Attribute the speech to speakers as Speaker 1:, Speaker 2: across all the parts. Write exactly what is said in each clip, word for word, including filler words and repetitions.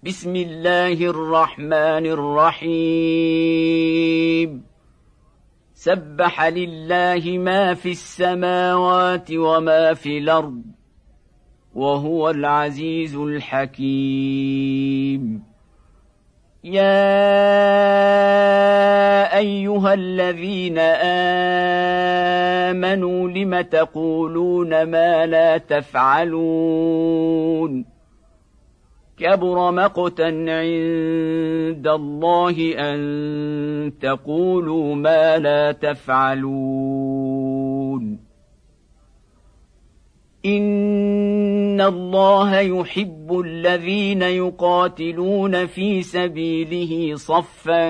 Speaker 1: بسم الله الرحمن الرحيم سبح لله ما في السماوات وما في الأرض وهو العزيز الحكيم. يا أيها الذين آمنوا لم تقولون ما لا تفعلون كبر مقتا عند الله أن تقولوا ما لا تفعلون. إن الله يحب الذين يقاتلون في سبيله صفا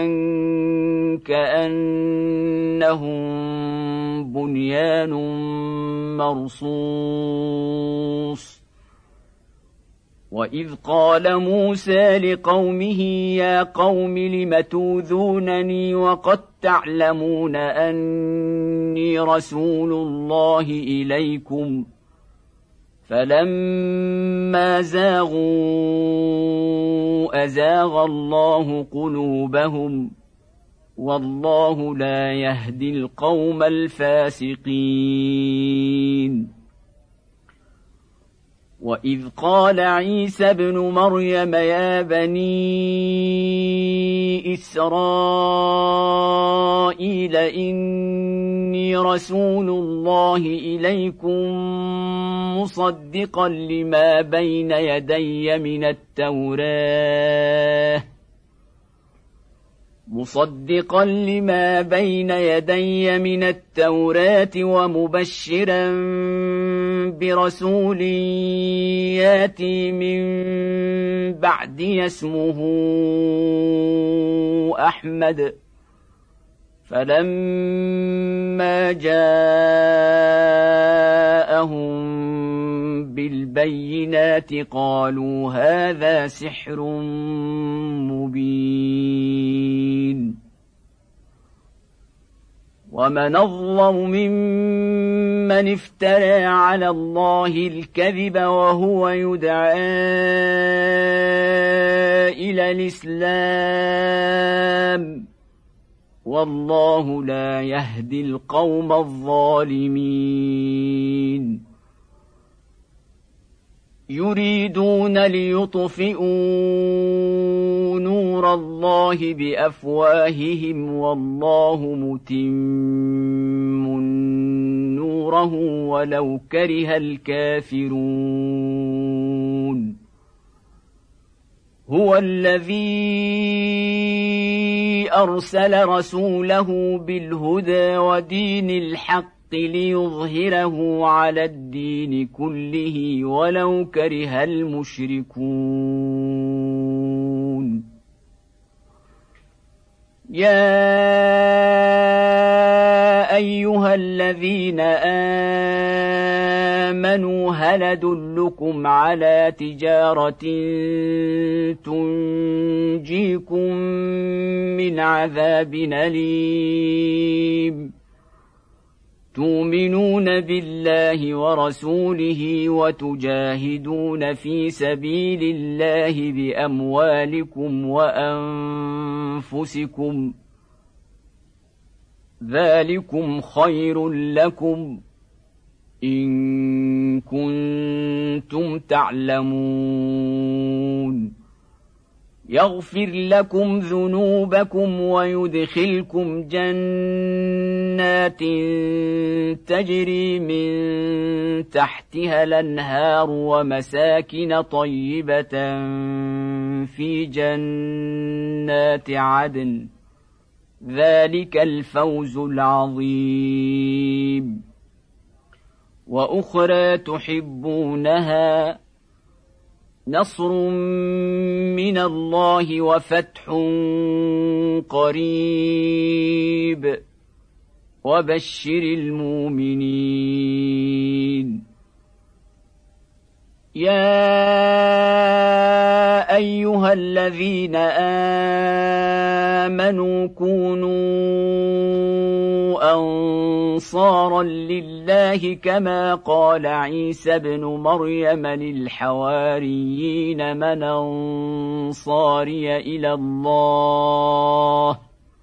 Speaker 1: كأنهم بنيان مرصوص. وإذ قال موسى لقومه يا قوم لم توذونني وقد تعلمون أني رسول الله إليكم فلما زاغوا أزاغ الله قلوبهم والله لا يهدي القوم الفاسقين. وإذ قال عيسى ابن مريم يا بني إسرائيل إني رسول الله إليكم مصدقا لما بين يدي من التوراة مصدقا لما بين يدي من التوراة ومبشرا برسول ياتي من بعدي اسمه أحمد. فلما جاءهم بالبينات قالوا هذا سحر مبين. ومن أظلم ممن افترى على الله الكذب وهو يدعى إلى الإسلام والله لا يهدي القوم الظالمين. يريدون ليطفئوا نور الله بأفواههم والله متم نوره ولو كره الكافرون. هو الذي أرسل رسوله بالهدى ودين الحق ليظهره على الدين كله ولو كره المشركون. يا أيها الذين آمنوا هل أدلكم على تجارة تنجيكم من عذاب أليم تؤمنون بالله ورسوله وتجاهدون في سبيل الله بأموالكم وأنفسكم ذلكم خير لكم إن كنتم تعلمون. يغفر لكم ذنوبكم ويدخلكم جنات تجري من تحتها الأنهار ومساكن طيبة في جنات عدن ذلك الفوز العظيم. وأخرى تحبونها نصر من الله وفتح قريب وبشر المؤمنين. يا أيها الذين آمنوا كونوا أنصارا لله كما قال عيسى ابن مريم للحواريين من أنصاري إلى الله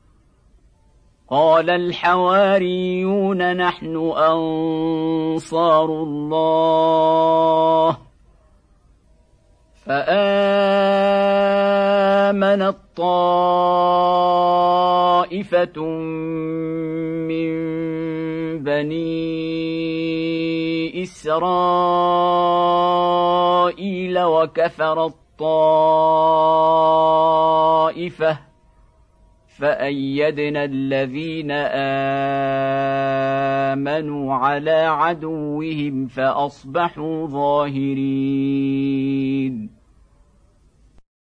Speaker 1: قال الحواريون نحن أنصار الله فآمنت طائفة من بني إسرائيل وكفرت طائفة فأيدنا الذين آمنوا على عدوهم فأصبحوا ظاهرين.